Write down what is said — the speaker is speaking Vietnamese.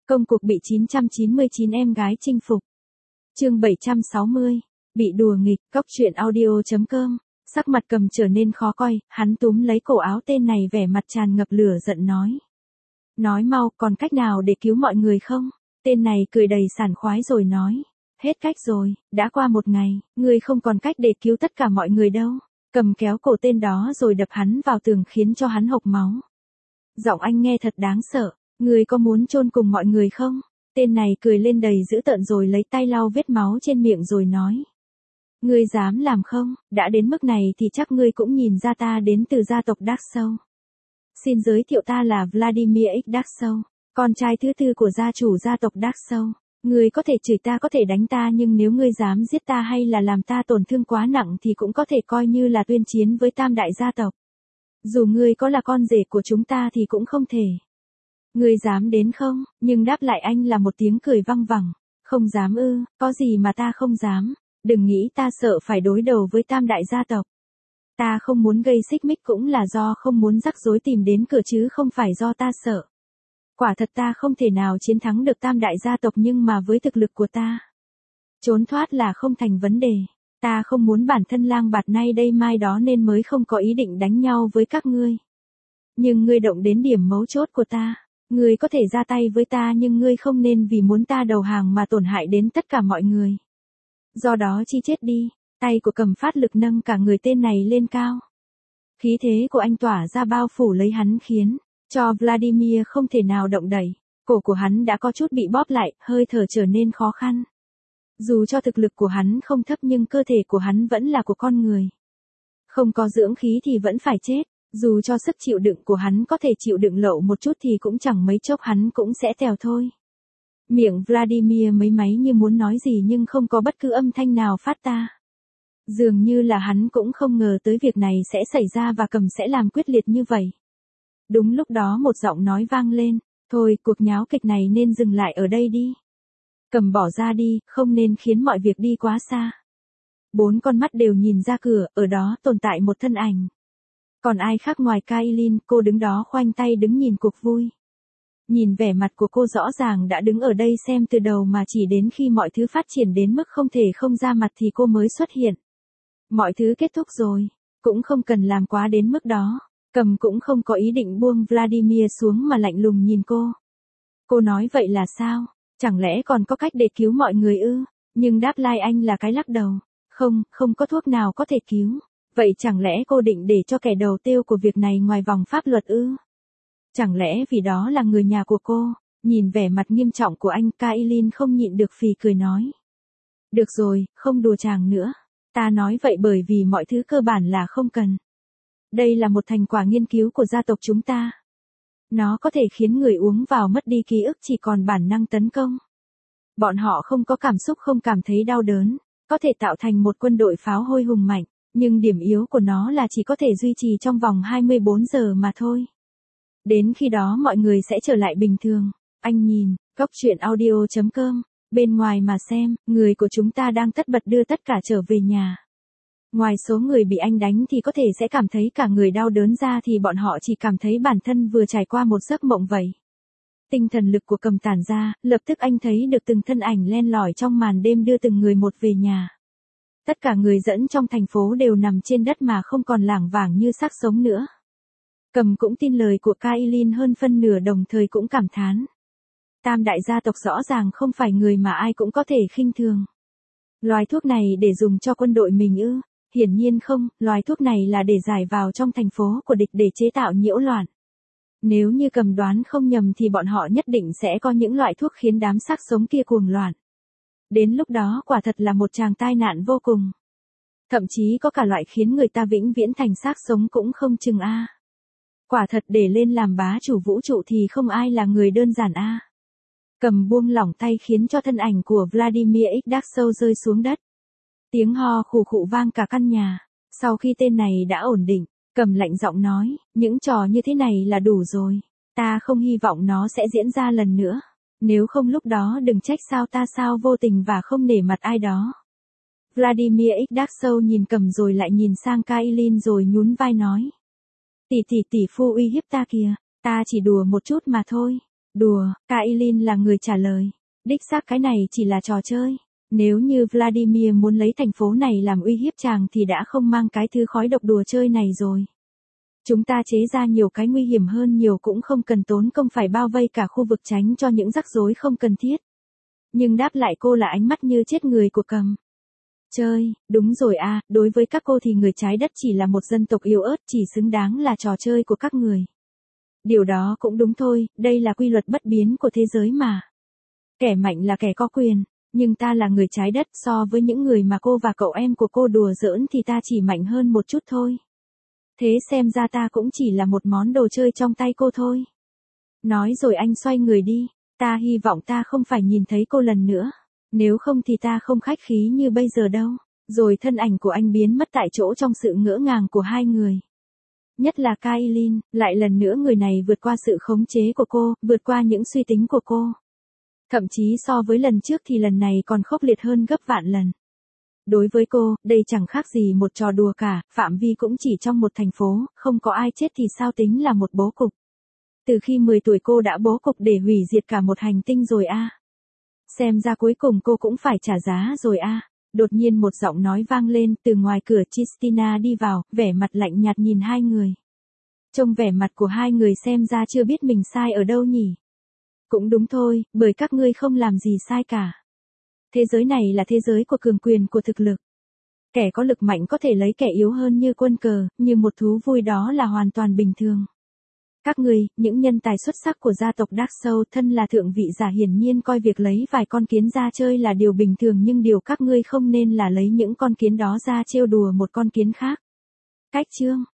Công cuộc bị 999 em gái chinh phục. Chương 760. Bị đùa nghịch. Cóc truyện audio.com. Sắc mặt Cầm trở nên khó coi, hắn túm lấy cổ áo tên này vẻ mặt tràn ngập lửa giận nói. Nói mau, còn cách nào để cứu mọi người không? Tên này cười đầy sảng khoái rồi nói. Hết cách rồi, đã qua một ngày, ngươi không còn cách để cứu tất cả mọi người đâu. Cầm kéo cổ tên đó rồi đập hắn vào tường khiến cho hắn hộc máu. Giọng anh nghe thật đáng sợ. Ngươi có muốn chôn cùng mọi người không? Tên này cười lên đầy dữ tợn rồi lấy tay lau vết máu trên miệng rồi nói. Ngươi dám làm không? Đã đến mức này thì chắc ngươi cũng nhìn ra ta đến từ gia tộc Dark Soul. Xin giới thiệu ta là Vladimir X Dark Soul, con trai thứ tư của gia chủ gia tộc Dark Soul. Ngươi có thể chửi ta, có thể đánh ta, nhưng nếu ngươi dám giết ta hay là làm ta tổn thương quá nặng thì cũng có thể coi như là tuyên chiến với tam đại gia tộc. Dù ngươi có là con rể của chúng ta thì cũng không thể. Ngươi dám đến không? Nhưng đáp lại anh là một tiếng cười văng vẳng. Không dám ư? Có gì mà ta không dám? Đừng nghĩ ta sợ phải đối đầu với tam đại gia tộc. Ta không muốn gây xích mích cũng là do không muốn rắc rối tìm đến cửa chứ không phải do ta sợ. Quả thật ta không thể nào chiến thắng được tam đại gia tộc, nhưng mà với thực lực của ta, trốn thoát là không thành vấn đề. Ta không muốn bản thân lang bạt nay đây mai đó nên mới không có ý định đánh nhau với các ngươi. Nhưng ngươi động đến điểm mấu chốt của ta. Ngươi có thể ra tay với ta nhưng ngươi không nên vì muốn ta đầu hàng mà tổn hại đến tất cả mọi người. Do đó chi chết đi. Tay của Cầm phát lực nâng cả người tên này lên cao. Khí thế của anh tỏa ra bao phủ lấy hắn khiến cho Vladimir không thể nào động đậy. Cổ của hắn đã có chút bị bóp lại, hơi thở trở nên khó khăn. Dù cho thực lực của hắn không thấp nhưng cơ thể của hắn vẫn là của con người. Không có dưỡng khí thì vẫn phải chết. Dù cho sức chịu đựng của hắn có thể chịu đựng lậu một chút thì cũng chẳng mấy chốc hắn cũng sẽ tèo thôi. Miệng Vladimir mấy máy như muốn nói gì nhưng không có bất cứ âm thanh nào phát ra. Dường như là hắn cũng không ngờ tới việc này sẽ xảy ra và Cầm sẽ làm quyết liệt như vậy. Đúng lúc đó một giọng nói vang lên. Thôi, cuộc nháo kịch này nên dừng lại ở đây đi. Cầm bỏ ra đi, không nên khiến mọi việc đi quá xa. 4 con mắt đều nhìn ra cửa, ở đó tồn tại một thân ảnh. Còn ai khác ngoài Kailin, cô đứng đó khoanh tay đứng nhìn cuộc vui. Nhìn vẻ mặt của cô rõ ràng đã đứng ở đây xem từ đầu mà chỉ đến khi mọi thứ phát triển đến mức không thể không ra mặt thì cô mới xuất hiện. Mọi thứ kết thúc rồi, cũng không cần làm quá đến mức đó. Cầm cũng không có ý định buông Vladimir xuống mà lạnh lùng nhìn cô. Cô nói vậy là sao? Chẳng lẽ còn có cách để cứu mọi người ư? Nhưng đáp lại anh là cái lắc đầu. Không có thuốc nào có thể cứu. Vậy chẳng lẽ cô định để cho kẻ đầu tiêu của việc này ngoài vòng pháp luật ư? Chẳng lẽ vì đó là người nhà của cô? Nhìn vẻ mặt nghiêm trọng của anh, Kailin không nhịn được phì cười nói. Được rồi, không đùa chàng nữa. Ta nói vậy bởi vì mọi thứ cơ bản là không cần. Đây là một thành quả nghiên cứu của gia tộc chúng ta. Nó có thể khiến người uống vào mất đi ký ức, chỉ còn bản năng tấn công. Bọn họ không có cảm xúc, không cảm thấy đau đớn. Có thể tạo thành một quân đội pháo hôi hùng mạnh. Nhưng điểm yếu của nó là chỉ có thể duy trì trong vòng 24 giờ mà thôi. Đến khi đó mọi người sẽ trở lại bình thường. Anh nhìn, Cóc truyện audio.com, bên ngoài mà xem, người của chúng ta đang tất bật đưa tất cả trở về nhà. Ngoài số người bị anh đánh thì có thể sẽ cảm thấy cả người đau đớn ra thì bọn họ chỉ cảm thấy bản thân vừa trải qua một giấc mộng vậy. Tinh thần lực của Cầm tản ra, lập tức anh thấy được từng thân ảnh len lỏi trong màn đêm đưa từng người một về nhà. Tất cả người dẫn trong thành phố đều nằm trên đất mà không còn lảng vảng như xác sống nữa. Cầm cũng tin lời của Kailin hơn phân nửa, đồng thời cũng cảm thán. Tam đại gia tộc rõ ràng không phải người mà ai cũng có thể khinh thường. Loại thuốc này để dùng cho quân đội mình ư? Hiển nhiên không, loại thuốc này là để giải vào trong thành phố của địch để chế tạo nhiễu loạn. Nếu như Cầm đoán không nhầm thì bọn họ nhất định sẽ có những loại thuốc khiến đám xác sống kia cuồng loạn. Đến lúc đó quả thật là một tràng tai nạn vô cùng. Thậm chí có cả loại khiến người ta vĩnh viễn thành xác sống cũng không chừng a. Quả thật để lên làm bá chủ vũ trụ thì không ai là người đơn giản a. Cầm buông lỏng tay khiến cho thân ảnh của Vladimir X Dark Soul rơi xuống đất. Tiếng ho khụ khụ vang cả căn nhà. Sau khi tên này đã ổn định, Cầm lạnh giọng nói, những trò như thế này là đủ rồi. Ta không hy vọng nó sẽ diễn ra lần nữa. Nếu không lúc đó đừng trách ta sao vô tình và không nể mặt ai đó. Vladimir X Dark Soul nhìn Cầm rồi lại nhìn sang Kailin rồi nhún vai nói. Tỷ phu uy hiếp ta kìa, ta chỉ đùa một chút mà thôi. Đùa, Kailin là người trả lời. Đích xác cái này chỉ là trò chơi. Nếu như Vladimir muốn lấy thành phố này làm uy hiếp chàng thì đã không mang cái thứ khói độc đùa chơi này rồi. Chúng ta chế ra nhiều cái nguy hiểm hơn nhiều cũng không cần tốn công phải bao vây cả khu vực tránh cho những rắc rối không cần thiết. Nhưng đáp lại cô là ánh mắt như chết người của Cầm. Chơi, đúng rồi à, đối với các cô thì người trái đất chỉ là một dân tộc yếu ớt chỉ xứng đáng là trò chơi của các người. Điều đó cũng đúng thôi, đây là quy luật bất biến của thế giới mà. Kẻ mạnh là kẻ có quyền, nhưng ta là người trái đất so với những người mà cô và cậu em của cô đùa giỡn thì ta chỉ mạnh hơn một chút thôi. Thế xem ra ta cũng chỉ là một món đồ chơi trong tay cô thôi. Nói rồi anh xoay người đi, ta hy vọng ta không phải nhìn thấy cô lần nữa. Nếu không thì ta không khách khí như bây giờ đâu. Rồi thân ảnh của anh biến mất tại chỗ trong sự ngỡ ngàng của hai người. Nhất là Kailin, lại lần nữa người này vượt qua sự khống chế của cô, vượt qua những suy tính của cô. Thậm chí so với lần trước thì lần này còn khốc liệt hơn gấp vạn lần. Đối với cô, đây chẳng khác gì một trò đùa cả, phạm vi cũng chỉ trong một thành phố, không có ai chết thì sao tính là một bố cục. Từ khi 10 tuổi cô đã bố cục để hủy diệt cả một hành tinh rồi a. Xem ra cuối cùng cô cũng phải trả giá rồi a. Đột nhiên một giọng nói vang lên, từ ngoài cửa Christina đi vào, vẻ mặt lạnh nhạt nhìn hai người. Trông vẻ mặt của hai người xem ra chưa biết mình sai ở đâu nhỉ. Cũng đúng thôi, bởi các ngươi không làm gì sai cả. Thế giới này là thế giới của cường quyền của thực lực. Kẻ có lực mạnh có thể lấy kẻ yếu hơn như quân cờ, như một thú vui đó là hoàn toàn bình thường. Các ngươi, những nhân tài xuất sắc của gia tộc Dark Soul thân là thượng vị giả hiển nhiên coi việc lấy vài con kiến ra chơi là điều bình thường nhưng điều các ngươi không nên là lấy những con kiến đó ra trêu đùa một con kiến khác. Cách chương